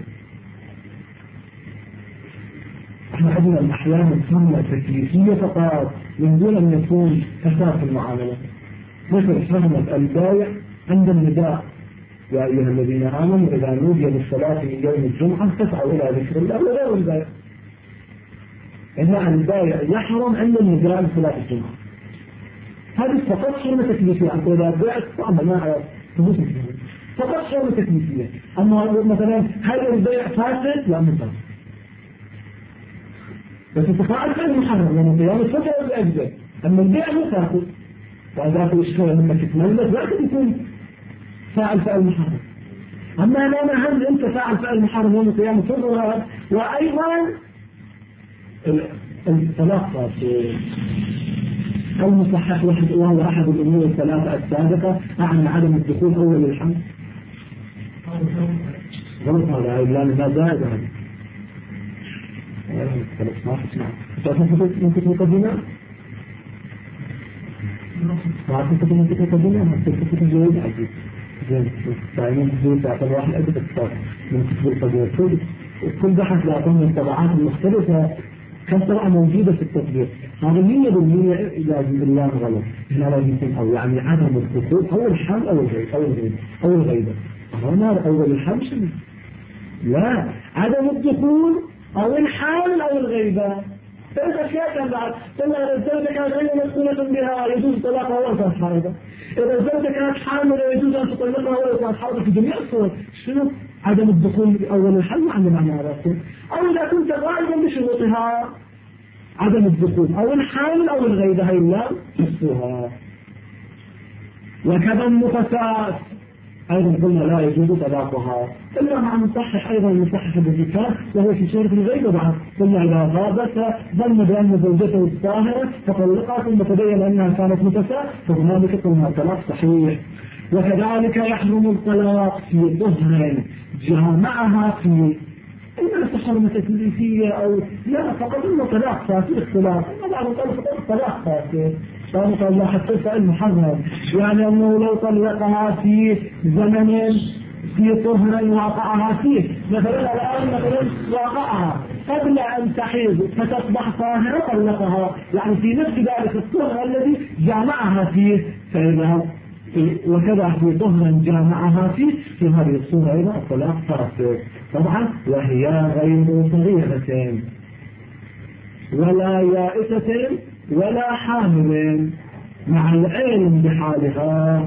احنا عندنا الأحيان الحرمة التكليفية فقط من دون أن يكون فساد في المعاملة، مثل حرمة البايع عند النداء: يا أيها الذين آمنوا إذا نودي للصلاة في يوم الجمعة فاسعوا إلى ذكر الله، وغير البايع. إن البايع يحرم عند النداء لصلاة الجمعة، هذه فقط حرمة تكليفية. إذا بعت طعم ما تبوس فقط حرمة تكليفية. أما مثلا هل البيع فاسد؟ لا مثلا، بس تفاعل فعل محرم لأن قيام الفترة بأجزاء. أما البيع مو فاسد، وإذا في إشكال لما تتملك لا تكون فاعل فعل محرم. أما أنا هل أنت فاعل فعل محرم يوم قيام الفترة، وأيضا الطلاق فاسد. المصحح وهو أحد الأمور الثلاثة السابقة عن عدم الدخول أول للحمل. غلط هذا لأن ما زائد هذا. ممكن مقدمة؟ ممكن مقدمة؟ ممكن جيد عجيب. زين. دائما تقول تعطي واحد أدب الصف من كتب القدير. كل بحث يعطينا الطبعات المختلفة كثرة موجودة في التطبيق. هذا 100% لازم الله غلط. هنا لازم يكون أو يعني عدم الدخول أو الحمل أو الغيبة. هنا أول الحمل شنو؟ لا، عدم الدخول أو الحامل أو الغيبة. ثلاث أشياء كان بعد. إذا الزوجة كانت غير مسؤولة بها يجوز طلاقها ولو كانت حائضة. إذا الزوجة كانت حاملة يجوز أن تطلقها ولو كانت حائضة في جميع الصور. شنو؟ عدم الدخول أول الحمل عند معنى هذا. أو إذا كنت غائبا بشروطها عدم الدخول أو الحامل أو الغيبة هي لا نفسها. وكذا النفساء أيضا قلنا لا يجوز طلاقها إلا مع المصحح، أيضا المصحح بالذكاء وهو في سورة الغيبة بعد. قلنا إذا غابت ظن بأن زوجته الطاهرة فطلقها ثم تبين أنها كانت نفساء فهنالك قلنا طلاق صحيح. وكذلك يحرم الطلاق في طهر جامعها في ليس حرمة تكليفية أو لا، فقط إنه طلاق فاسد اختلاف. بعض قال فقط طلاق فاسد، قال لا حتى سأل محرم، يعني أنه لو طلقها في زمن في طهر وقعها فيه، مثلا الآن مثلا وقعها قبل أن تحيض فتصبح طاهرة طلقها، يعني في نفس ذلك الطهر الذي جامعها فيه، فإذا وكذا في طهر جامعها فيه في هذه الصورة أيضا الطلاق فاسد. طبعا وهي غير صغيرة ولا يائسة ولا حامل مع العلم بحالها.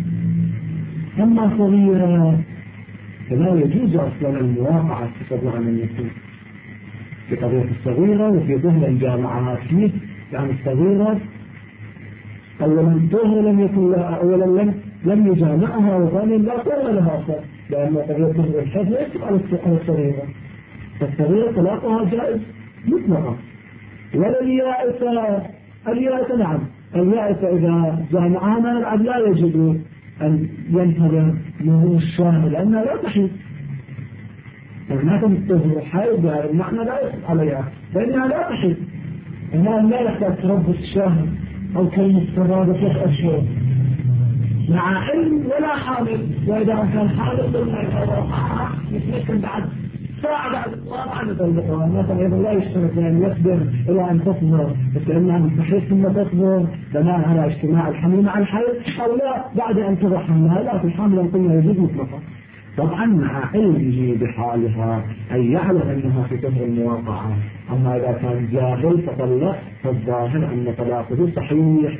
أما صغيرة فلا يجوز أصلا المواقعة تستطيع أن يكون في قضية الصغيرة وفي طهر جامعها فيه، يعني الصغيرة أولا طهر لم يكن لها، أولا لم يجامعها، وثانيا لا طهر لها أصلا، لأن قضية طهر الحج يكتب على الصغيرة، فالصغيرة طلاقها جائز مطلقا. ولا اليائسة نعم، اليائسة إذا جامعها لا يجب أن ينتظر مرور الشهر لأنها لا تحيض، هناك الطهر حائض يعني المعنى لا يصل عليها لأنها لا تحيض، إنها لا يحتاج تربص الشهر أو كلمة سرادة 3 أشهر مع علم ولا حامل. وإذا كان حامل يمكن بعد ساعة بعد الوضع نطلقها، مثلا أيضا لا يشترط أن يصبر إلى أن تصبر، بس إنها مستحيل ثم تصبر بناء على اجتماع الحمل مع الحيض، أو لا بعد أن تضع حملها، لا في الحمل قلنا يجوز مطلقا. طبعا مع علمه بحالها أي يعلم أنها في طهر المواقعة. أما إذا كان جاهل فطلق فالظاهر أن طلاقه صحيح.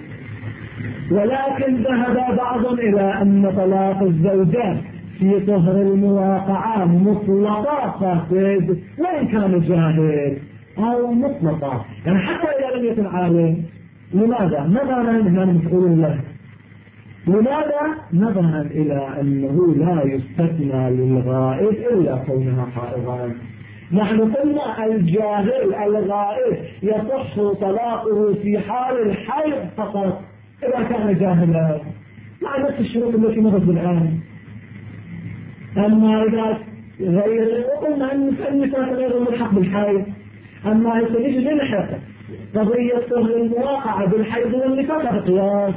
ولكن ذهب بعض إلى أن طلاق الزوجات في طهر المواقعة مطلقة فاسد وإن كان جاهل أو مطلقة، يعني حتى إذا لم يكن عالم. لماذا؟ نظرا إلى مسؤول له، لماذا؟ نظرا إلى أنه لا يستثنى للغائب إلا كونها حائضا. نحن قلنا الجاهل الغائب يصح طلاقه في حال الحيض فقط إذا كان جاهلا مع نفس الشروط التي مضت الآن. أما إذا غير قلنا أن النساء غير ملحق بالحيض، أما إذا يجب للحق قضية طهر المواقعة بالحيض والنفاق بقياس.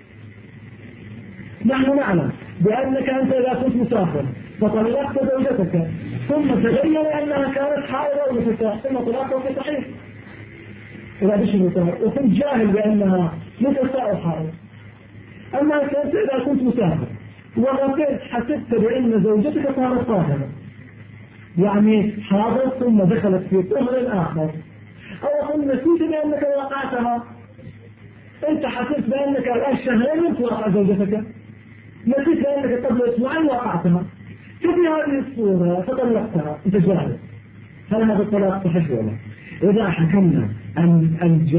نحن نعلم بأنك أنت إذا كنت مسافر فطلقت زوجتك ثم تبين أنها كانت حائضة ونفساء ثم طلقتها صحيح إذا بشر مسافر وكنت جاهل بأنها نفساء حائض. أما إذا كنت مسافر وغفلت حسبت بأن زوجتك صارت طاهرة، يعني حاضر ثم دخلت في طهر آخر، أو كنت نسيت بأنك وقعتها، أنت حسبت بأنك الآن شهرين لم توقع زوجتك، نسيت بأنك قبل أسبوعين وقعتها، في هذه الصورة فطلقتها أنت جاهل، هل هذا الطلاق صحيح ولا؟ إذا حكمنا أن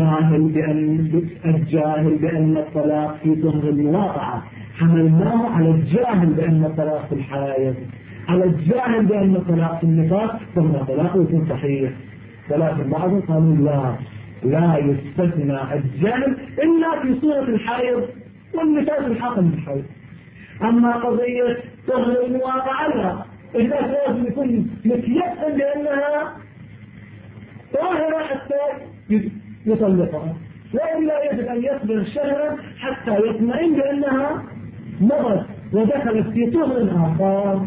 الجاهل بأن الطلاق في طهر المواقعة حملناه على الجاهل بأن الطلاق في الحائض، على الجاهل بأن الطلاق في النفاق، فهنا طلاقه يكون صحيح. ولكن بعضهم قالوا لا يستثنى الجاهل إلا في صورة الحائض والنفاق الحاكم بالحائض. أما قضية طهر المواقعة لا، إذا لازم يكون متيقن بأنها طاهرة حتى يطلقها، وإلا يجب أن يصبر شهرا حتى يطمئن بأنها مضت ودخلت في طهر آخر.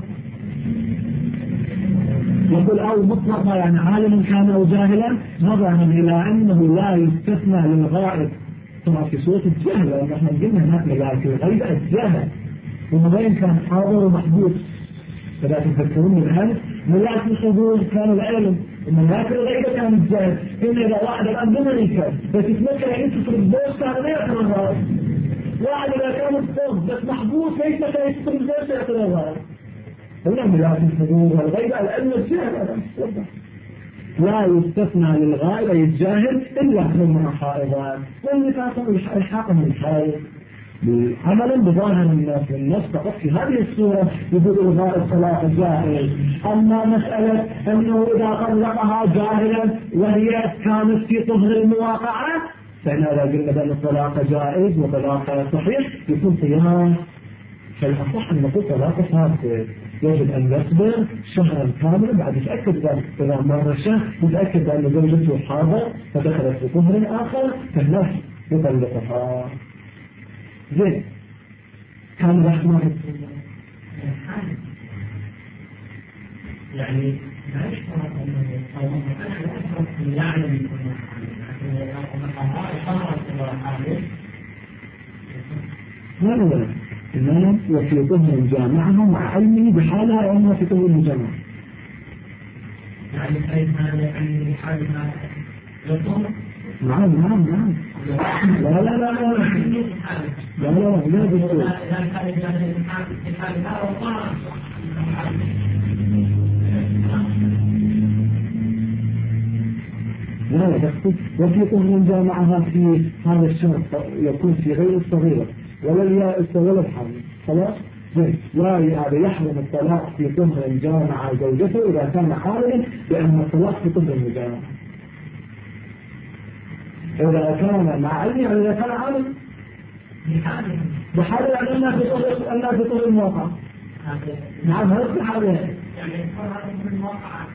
يقول أو مطلقا يعني عالم كان أو جاهلا، نظرا إلى أنه لا يستثنى للغائب طبعا في صورة الجهل، لأن احنا قلنا هناك ملاك الغيب الجهل ومبين كان حاضر ومحبوس. فلا تذكرون الآن ملاك الحضور كان العلم، وملاك الغيب كان الجهل. إن إذا واحد الآن بمريكا بس يتمكن أن يتصل الدوس كان لا يأكل الغائب، واحد إذا كان الدوس بس محبوس ليس كان يتصل الدوس يأكل الغائب. هنا ملاك الحضور والغيب العلم الجهل لا يستثنى للغائب أي الجاهل إلا كونها حائضان، والنفاق الحاكم الحائض عملا بظاهر النص فقط في هذه الصورة يقول الغائب طلاق جاهل. أما مسألة أنه إذا طلقها جاهلا وهي كانت في طهر المواقعة فإن إذا قلنا بأن الطلاق جائز وطلاق صحيح يكون قياس، فالأصح أن نقول طلاق فاسد، يجب أن يصبر شهرا كاملا بعد يتأكد ذلك. إذا مر شهر يتأكد أن زوجته حاضر فدخلت في طهر آخر فالناس يطلقها. زين كان رحمه يعني لا يشترط أنه يعلم لا إنما وفي طهر جامعها مع علمه بحالها أنها في طهر مجامعة. يعني يعني بحالها للطهر. نعم لا بالطول. لا تقصد وفي طهر جامعها في هذا الشهر يكون في غير الصغيرة ولا اليائس ولا الحامل. خلاص لا يحرم الطلاق في طهر جامع زوجته إذا كان عالما بأن الطلاق في طهر المجامعة. إذا كان مع علمه إذا كان عالم بحاله يعني أنها في طهر المواقع. نعم هذا في حاله يعني في المواقع.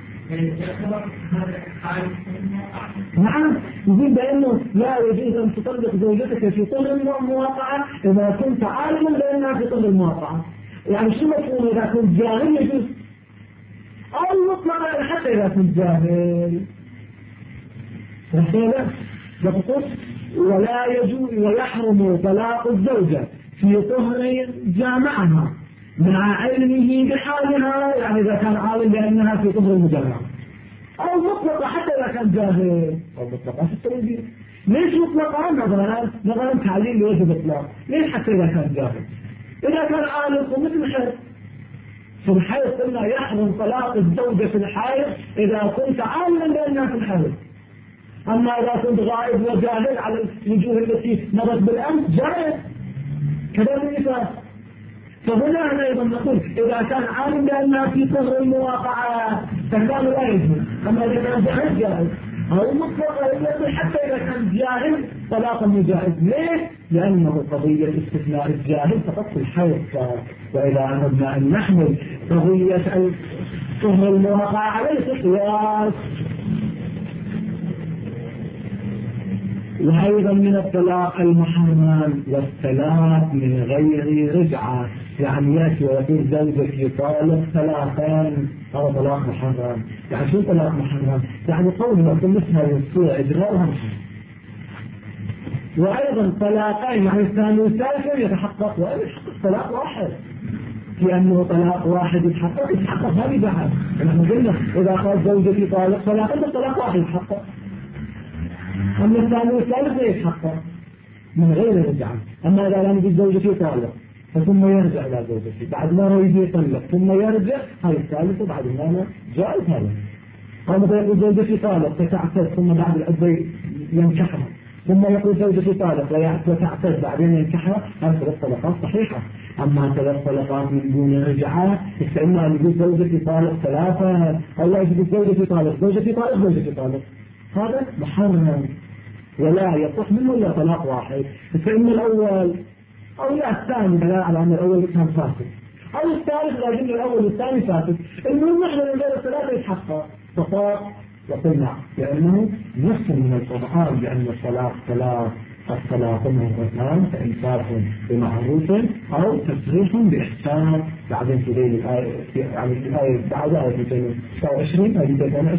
نعم يقول بأنه لا يجوز أن تطلق زوجتك في طهر المواقعة إذا كنت عالما بأنها في طهر المواقعة. يعني شو مفهوم إذا كنت جاهل يجوز أو مطلقا حتى إذا كنت جاهل. يقول ولا يجوز ويحرم طلاق الزوجة في طهر جامعها مع علمه بحالها، يعني إذا كان عالم بأنها في طهر المجامعة، أو مطلقة حتى إذا كان جاهل، أو مطلقة في التوجيه. ليش مطلقة؟ نظرا تعليل لوجه الإطلاق. ليش حتى إذا كان جاهل؟ إذا كان عالم ومثل الحيض، في الحيض قلنا يحرم طلاق الزوجة في الحيض إذا كنت عالما بأنها في الحيض. أما إذا كنت غائب وجاهل على الوجوه التي مضت بالأمس جاهل كذا النساء. فهنا أيضا نقول إذا كان عالم بأنها في طهر المواقعة فكان لا يجوز، أما إذا كان جاهل جاهل أو مطلقا حتى إذا كان جاهل طلاقا مجاهز. ليه؟ لأنه قضية استثناء الجاهل فقط في الحيض. وإذا أردنا أن نحمل قضية طهر المواقعة عليه قياس. وأيضا من الطلاق المحرم والثلاث من غير رجعة، يعني يأتي ويقول زوجك طالق ثلاثين أو طلاق محرم. يعني شو طلاق محرم؟ يعني قول ما تمسها يصير إجرارها محرم. وأيضا طلاقين يعني الثاني والثالث يتحقق وإن يتحقق طلاق واحد، لأنه طلاق واحد يتحقق هذه بعد. نحن قلنا إذا قال زوجتي طالق طلاق واحد يتحقق، أما الثاني والثالث لا يتحقق من غير رجعة. أما إذا لم يجد زوجتي طالق ثم يرجع إلى زوجتي بعد ما يجي يطلق ثم يرجع، هاي الثالثة بعد ما جائز هذا. أو مثلا يقول زوجتي طالق فتعتد ثم بعد العدة ينكحها، ثم يقول زوجتي طالق وتعتد بعدين ينكحها، هذه ثلاث طلقات صحيحة. أما ثلاث طلقات من دون رجعة فإما أن يقول زوجتي طالق ثلاثة أو لا يقول زوجتي طالق هذا محرم ولا يصح منه إلا طلاق واحد. فإن الأول أو لا الثاني لا على أن الأول كان فاسد أو الثالث لكن الأول والثاني فاسد. المهم نحن من غير الثلاثة يتحقق فطاق وقلنا لأنه نص من القرآن بأن الطلاق ثلاث، الطلاق مرتان فإمساك بمعروف أو تسريح بإحسان. بعدين في ذيل الآية بعد آية 229 آية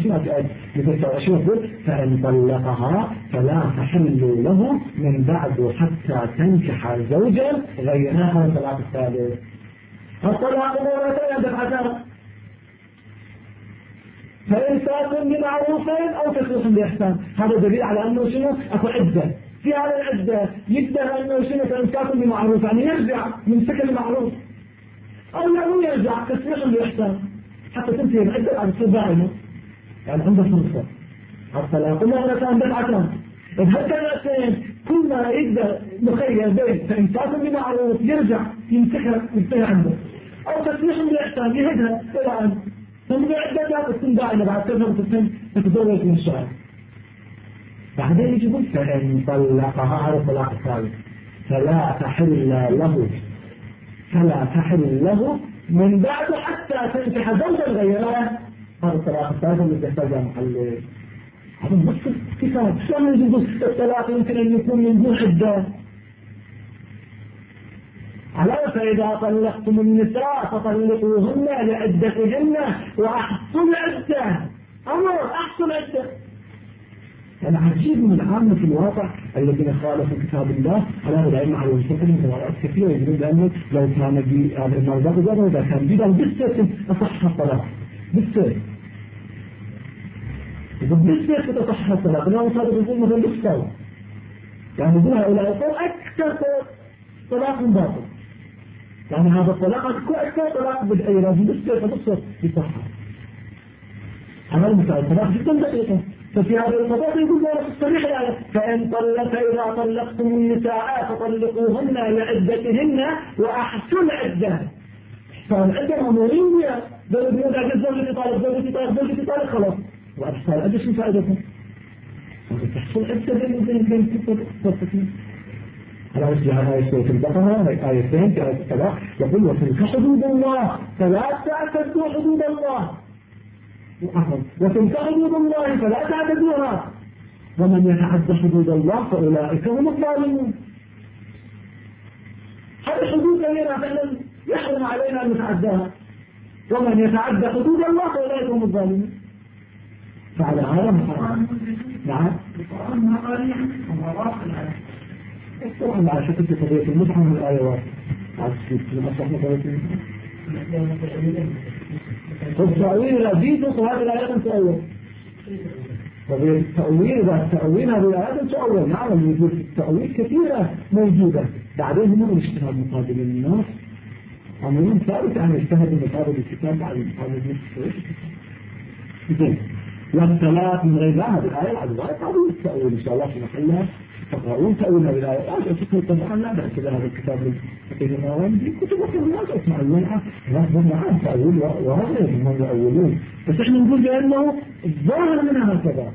229 فإن طلقها فلا تحل له من بعد حتى تنكح زوجا غيرها. الطلاق الثالث الطلاق مرتين دفعتان فإمساك بمعروف أو تسريح بإحسان. هذا دليل على أنه شنو أكو عدة. في هذا العدة يقدر أنه شنو فإمساك بمعروف يعني يرجع من سكن معروف، أو لا يرجع تسريح بإحسان حتى تنتهي العدة على تصير دائما، يعني عنده فرصة. الطلاق مرتان دفعتان. بهالطريقتين كل ما يقدر مخير بين فإمساك بمعروف يرجع ينتهي عنده، أو تسريح بإحسان يهدها إلى أن ثم بعدة تكون دائما بعد كذا تتزوج من الشهر. بعدين يجب فإن طلقها على الطلاق الثالث فلا تحل له فلا تحل له من بعد حتى تنكح زوجا غيره. هذا الطلاق الثالث اللي يحتاجه محل. هذا نص الكتاب. شلون يجوز الطلاق يمكن أن يكون من دون عدة؟ على فإذا طلقتم النساء فطلقوهن لعدتهن وأحصوا العدة. أمر أحصوا العدة. أنا عجيب من العامة في الواقع الذين خالفوا كتاب الله على العلم على وجههم ورأت كثيرة يقولون بأنه لو كان بي هذا الموضوع وجاء إذا كان بي لو بالسيف أصح الطلاق بالسيف. بالسيف تصح الطلاق. لو صار يقول مثلا بالسيف يعني يقولها إلى يقول أكثر طلاق باطل. يعني هذا الطلاق أكثر طلاق بدعي لازم بالسيف يصحها. هذا المثال الطلاق جدا دقيقة. ففي هذا الموضوع يقول ذلك الصريح الآية فإذا طلقتم النساء فطلقوهن لعدتهن وأحصوا العدة. فالعدة مأمورين بها. بل يقول عجز زوجتي طالق زوجتي طالق خلاص. وأحصوا العدة شو فائدتها؟ تحصل عدة بين تصفين. على وجه هذه سورة البقرة آيتين في آية الطلاق يقول وتلك حدود الله فلا تعتدوا حدود الله. وتلك حدود الله فلا تعتدوها ومن يتعدى حدود الله فأولئك هم الظالمون. هذه حدود علينا فعلا يحرم علينا أن نتعداها. ومن يتعدى حدود الله فأولئك هم الظالمون. فعلى هذا محرم. نعم. طبعا على شكل قضية المتعة من الآيات. على شكل التأويل الأبيض وهذه الآيات تؤول. التأويل هذه الآيات تؤول. نعم الوجود في التأويل كثيرة موجودة. بعدين هم الاجتهاد مقابل الناس. أمرهم ثابت عن اجتهاد مقابل الكتاب على مقابل الناس. والثلاث من غير هذه الآية العدوات قالوا التأويل إن شاء الله في محلها. تقرؤون تأويلها بالآيات أشكر طبعا لا بأس هذا الكتاب الفقيه الماوردي كتب الناس أسمع المنعة ناخذ معاه تأويل وهذا هم يؤولون. بس احنا نقول بأنه الظاهر منها هكذا.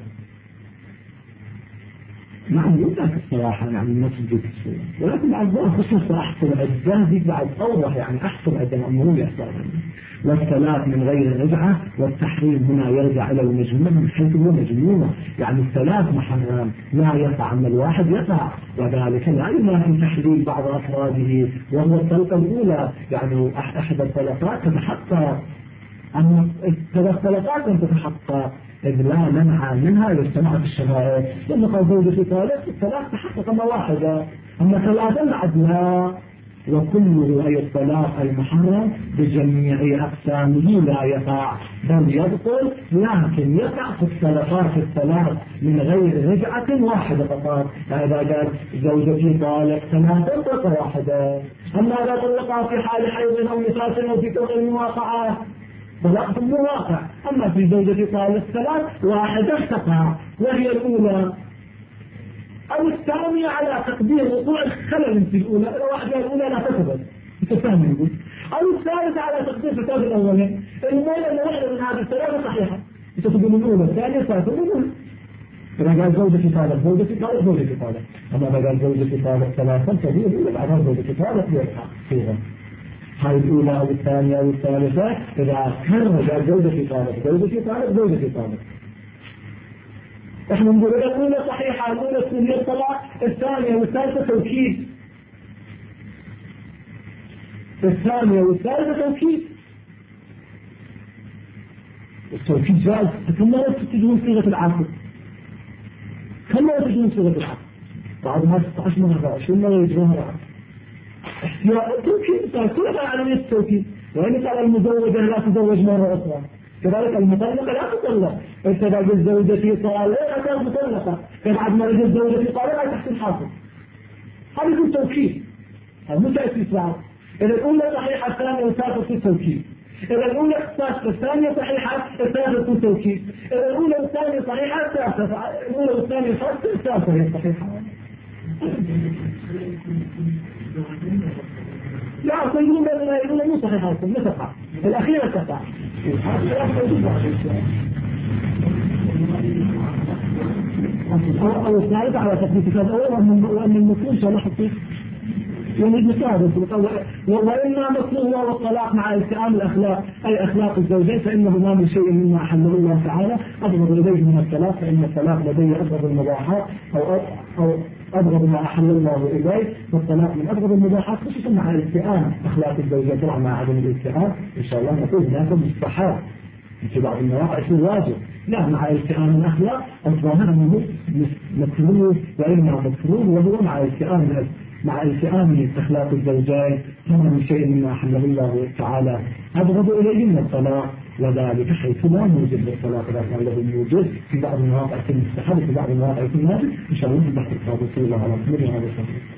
نعم يوجد الصراحة يعني الناس تجيب الصورة ولكن بعد ظاهر خصوصا أحسن الأجزاء دي بعد أوضح يعني أحسن أجزاء أمرون يحصل. والثلاث من غير رجعة والتحريم هنا يرجع إلى المجموع من حيث هو مجموعة. يعني الثلاث محرم لا يقع أما الواحد يقع وذلك لا يمكن تحليل بعض أفراده وهو الطلقة الأولى يعني أحد الطلقات تتحقق. أما الثلاث طلقات لم تتحقق إذ لا منع منها إذا اجتمعت الشرائط. لما قال زوجة طالق الثلاث تحقق أما واحدة أما ثلاثة عدلها. وكله أي الطلاق المحرم بجميع أقسامه لا يقع بل يبطل لكن يقع في الطلقات الثلاث من غير رجعة واحدة فقط. إذا قال زوجتي طالق ثلاثة طلقة واحدة. أما إذا طلقها في حال حيض أو نفاس أو في كثر المواقعات طلاق مواقع. أما في زوجتي طالق ثلاث واحدة تقع وهي الأولى أو الثانية على تقدير وقوع الخلل في الأولى. الواحدة الأولى لا تثبت تفهم يقول. أو الثالثة على تقدير فساد الأولين. المولى أن واحدة من هذه الثلاثة صحيحة تقدم الأولى الثانية ثالثة الأولى. إذا قال زوجتي طالق زوجتي طالق زوجتي طالق. أما إذا قال زوجتي طالق ثلاثة فهي الأولى بعدها زوجتي طالق يرجع فيها. هاي الأولى أو الثانية أو الثالثة إذا كرر قال زوجتي طالق زوجتي طالق زوجتي طالق. احنا نقول الأولى صحيحة الأولى تكون هي الطلاق الثانية والثالثة توكيد. الثانية والثالثة توكيد. التوكيد جائز. كم مرة تجدون صيغة العقد؟ كم مرة تجدون صيغة العقد؟ بعد ما 16 مرة 20 مرة يجدونها العقد. احتياط التوكيد كلها على التوكيد. وإن قال المزوجة لا تزوج مرة أخرى. كذلك المطلقة لا تطلق. إذا رجل زوجتي طالقة كانت مطلقة. بعد ما رجل زوجتي طالقة تحت الحاصل. هذا يكون توكيد. هذا مو تأسيس بعض. إذا الأولى صحيحة الثانية والثالثة في توكيد. إذا الأولى صحيحة الثانية صحيحة الثالثة في توكيد. إذا الأولى والثانية صحيحة الثالثة الأولى والثانية صحيحة الثالثة هي صحيحة. لا تقولون بأننا يقولون مو صحيحة لا تقع. الأخيرة تقع. أو الثالثة على تقدير كتاب أول وأن المفروض شاء الله حقيقي ومثال وإما مكروه والطلاق مع التئام الأخلاق أي أخلاق الزوجين فإنه ما من شيء مما أحله الله تعالى أبغض إليه من الطلاق فإن الطلاق لديه أبغض المباحات أو أبغض ما أحل الله إليه والطلاق من أبغض المباحات خصوصا مع التئام أخلاق الزوجين. طبعا مع عدم الالتئام إن شاء الله نقول هناك مستحب في بعض المواقع يكون واجب لا مع التئام الأخلاق الظاهر أنه مكروه وإنما مكروه وهو مع التئام أخلاق الزوجين فما من شيء مما أحله الله تعالى أبغض إليه من الطلاق وذلك حيث لا موجب للطلاق لكن له موجود في بعض المواقع في المستحب في بعض المواقع في الناس إن شاء الله نحن نحن الله على كل هذا